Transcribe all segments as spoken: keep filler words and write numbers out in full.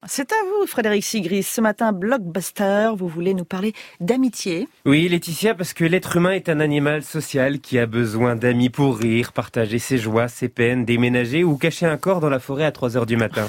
C'est à vous, Frédéric Sigris. Ce matin, Blockbuster, vous voulez nous parler d'amitié. Oui, Laetitia, parce que l'être humain est un animal social qui a besoin d'amis pour rire, partager ses joies, ses peines, déménager ou cacher un corps dans la forêt à trois heures du matin.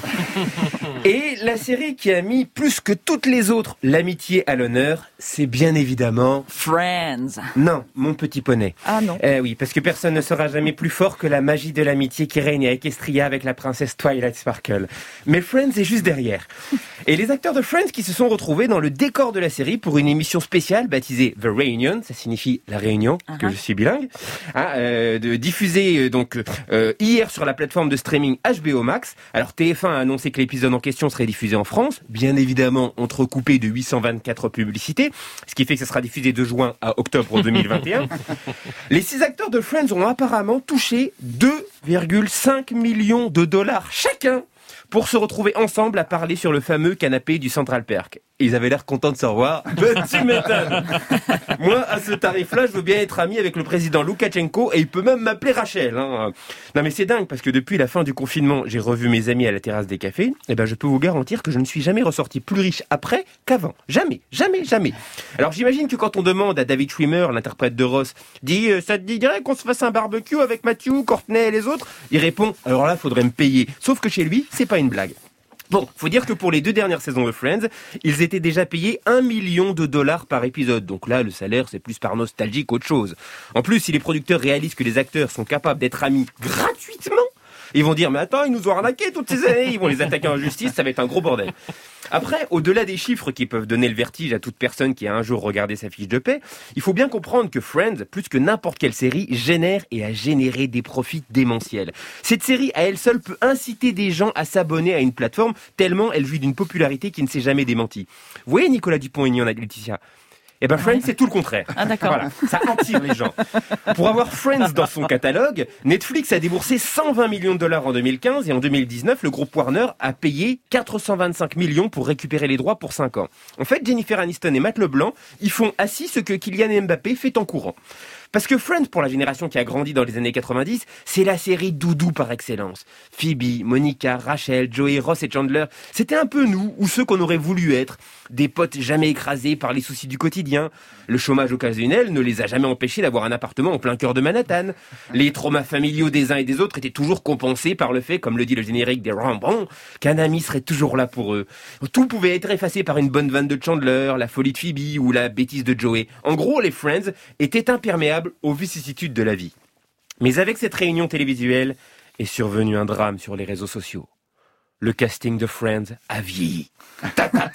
Et la série qui a mis plus que toutes les autres l'amitié à l'honneur, c'est bien évidemment... Friends. Non, Mon Petit Poney. Ah non. Eh oui, parce que personne ne sera jamais plus fort que la magie de l'amitié qui règne à Equestria avec la princesse Twilight Sparkle. Mais Friends est juste derrière. Et les acteurs de Friends qui se sont retrouvés dans le décor de la série pour une émission spéciale baptisée The Reunion, ça signifie la réunion, uh-huh. que je suis bilingue, hein, euh, de diffusée euh, donc euh, hier sur la plateforme de streaming H B O Max. Alors T F un a annoncé que l'épisode en question serait diffusé en France, bien évidemment entrecoupé de huit cent vingt-quatre publicités, ce qui fait que ça sera diffusé de juin à octobre deux mille vingt et un. Les six acteurs de Friends ont apparemment touché deux virgule cinq millions de dollars chacun pour se retrouver ensemble à parler sur le fameux canapé du Central Perk. Ils avaient l'air contents de se revoir. Ben, tu m'étonnes. Moi, à ce tarif-là, je veux bien être ami avec le président Loukachenko et il peut même m'appeler Rachel. Hein. Non mais c'est dingue parce que depuis la fin du confinement, j'ai revu mes amis à la terrasse des cafés. Et ben, je peux vous garantir que je ne suis jamais ressorti plus riche après qu'avant. Jamais, jamais, jamais. Alors j'imagine que quand on demande à David Schwimmer, l'interprète de Ross, dit euh, ça te dirait qu'on se fasse un barbecue avec Matthew, Courtney et les autres, il répond alors là, faudrait me payer. Sauf que chez lui, c'est pas une blague. Bon, faut dire que pour les deux dernières saisons de Friends, ils étaient déjà payés un million de dollars par épisode. Donc là, le salaire, c'est plus par nostalgie qu'autre chose. En plus, si les producteurs réalisent que les acteurs sont capables d'être amis gratuitement, ils vont dire, mais attends, ils nous ont arnaqués toutes ces années, ils vont les attaquer en justice, ça va être un gros bordel. Après, au-delà des chiffres qui peuvent donner le vertige à toute personne qui a un jour regardé sa fiche de paie, il faut bien comprendre que Friends, plus que n'importe quelle série, génère et a généré des profits démentiels. Cette série, à elle seule, peut inciter des gens à s'abonner à une plateforme tellement elle jouit d'une popularité qui ne s'est jamais démentie. Vous voyez Nicolas Dupont-Aignan, Laetitia ? Eh ben Friends, c'est tout le contraire. Ah d'accord. Voilà, ça attire les gens. Pour avoir Friends dans son catalogue, Netflix a déboursé cent vingt millions de dollars en deux mille quinze et en deux mille dix-neuf, le groupe Warner a payé quatre cent vingt-cinq millions pour récupérer les droits pour cinq ans. En fait, Jennifer Aniston et Matt LeBlanc, ils font assis ce que Kylian Mbappé fait en courant. Parce que Friends, pour la génération qui a grandi dans les années quatre-vingt-dix, c'est la série doudou par excellence. Phoebe, Monica, Rachel, Joey, Ross et Chandler, c'était un peu nous, ou ceux qu'on aurait voulu être. Des potes jamais écrasés par les soucis du quotidien. Le chômage occasionnel ne les a jamais empêchés d'avoir un appartement en plein cœur de Manhattan. Les traumas familiaux des uns et des autres étaient toujours compensés par le fait, comme le dit le générique des Rambo, qu'un ami serait toujours là pour eux. Tout pouvait être effacé par une bonne vanne de Chandler, la folie de Phoebe ou la bêtise de Joey. En gros, les Friends étaient imperméables aux vicissitudes de la vie. Mais avec cette réunion télévisuelle est survenu un drame sur les réseaux sociaux. Le casting de Friends a vieilli. Ta ta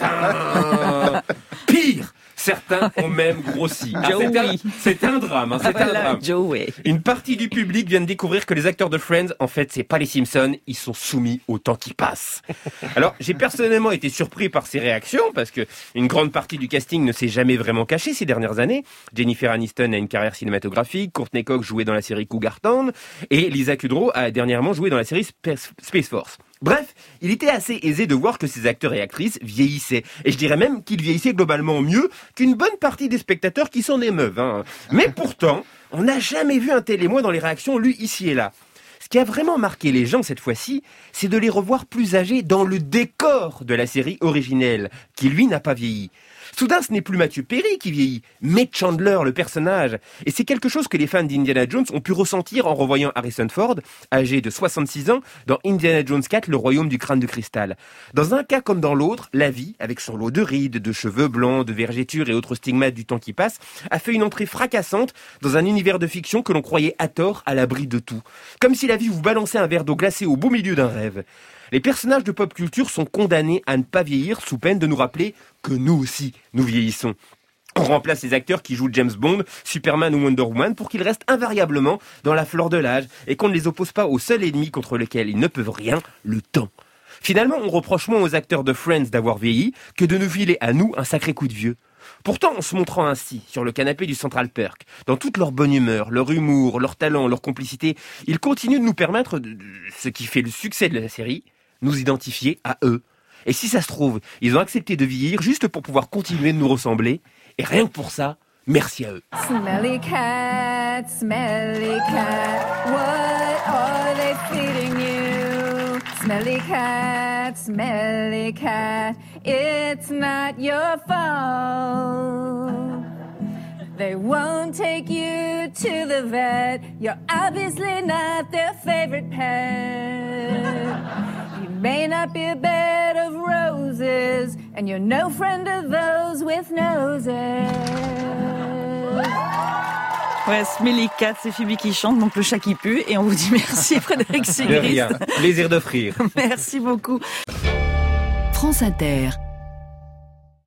ta Pire, certains ont même grossi. Ah, c'est, un, c'est un drame, hein, c'est ah, voilà, un drame. Joey. Une partie du public vient de découvrir que les acteurs de Friends, en fait, c'est pas les Simpsons, ils sont soumis au temps qui passe. Alors, j'ai personnellement été surpris par ces réactions, parce que une grande partie du casting ne s'est jamais vraiment cachée ces dernières années. Jennifer Aniston a une carrière cinématographique, Courtney Cox jouait dans la série Cougar Town, et Lisa Kudrow a dernièrement joué dans la série Space Force. Bref, il était assez aisé de voir que ces acteurs et actrices vieillissaient. Et je dirais même qu'ils vieillissaient globalement mieux qu'une bonne partie des spectateurs qui s'en émeuvent. Hein. Mais pourtant, on n'a jamais vu un tel émoi dans les réactions lues ici et là. Ce qui a vraiment marqué les gens cette fois-ci, c'est de les revoir plus âgés dans le décor de la série originelle, qui lui n'a pas vieilli. Soudain, ce n'est plus Matthew Perry qui vieillit, mais Chandler, le personnage. Et c'est quelque chose que les fans d'Indiana Jones ont pu ressentir en revoyant Harrison Ford, âgé de soixante-six ans, dans Indiana Jones quatre, le royaume du crâne de cristal. Dans un cas comme dans l'autre, la vie, avec son lot de rides, de cheveux blancs, de vergetures et autres stigmates du temps qui passe, a fait une entrée fracassante dans un univers de fiction que l'on croyait à tort à l'abri de tout. Comme si la vie vous balançait un verre d'eau glacée au beau milieu d'un rêve. Les personnages de pop culture sont condamnés à ne pas vieillir sous peine de nous rappeler que nous aussi, nous vieillissons. On remplace les acteurs qui jouent James Bond, Superman ou Wonder Woman pour qu'ils restent invariablement dans la fleur de l'âge et qu'on ne les oppose pas au seul ennemi contre lequel ils ne peuvent rien, le temps. Finalement, on reproche moins aux acteurs de Friends d'avoir vieilli que de nous filer à nous un sacré coup de vieux. Pourtant, en se montrant ainsi, sur le canapé du Central Perk, dans toute leur bonne humeur, leur humour, leur talent, leur complicité, ils continuent de nous permettre, de, de, ce qui fait le succès de la série, nous identifier à eux. Et si ça se trouve, ils ont accepté de vieillir juste pour pouvoir continuer de nous ressembler. Et rien que pour ça, merci à eux. Smelly cat, smelly cat, what are they feeding you? Smelly cat, smelly cat, it's not your fault. They won't take you to the vet. You're obviously not their favorite pet. You may not be a bed of roses, and you're no friend of those with noses. Ouais, Smelly Cat, c'est Phoebe qui chante, donc le chat qui pue. Et on vous dit merci, Frédéric Sigrist. De rien. Plaisir d'offrir. Merci beaucoup. France Inter.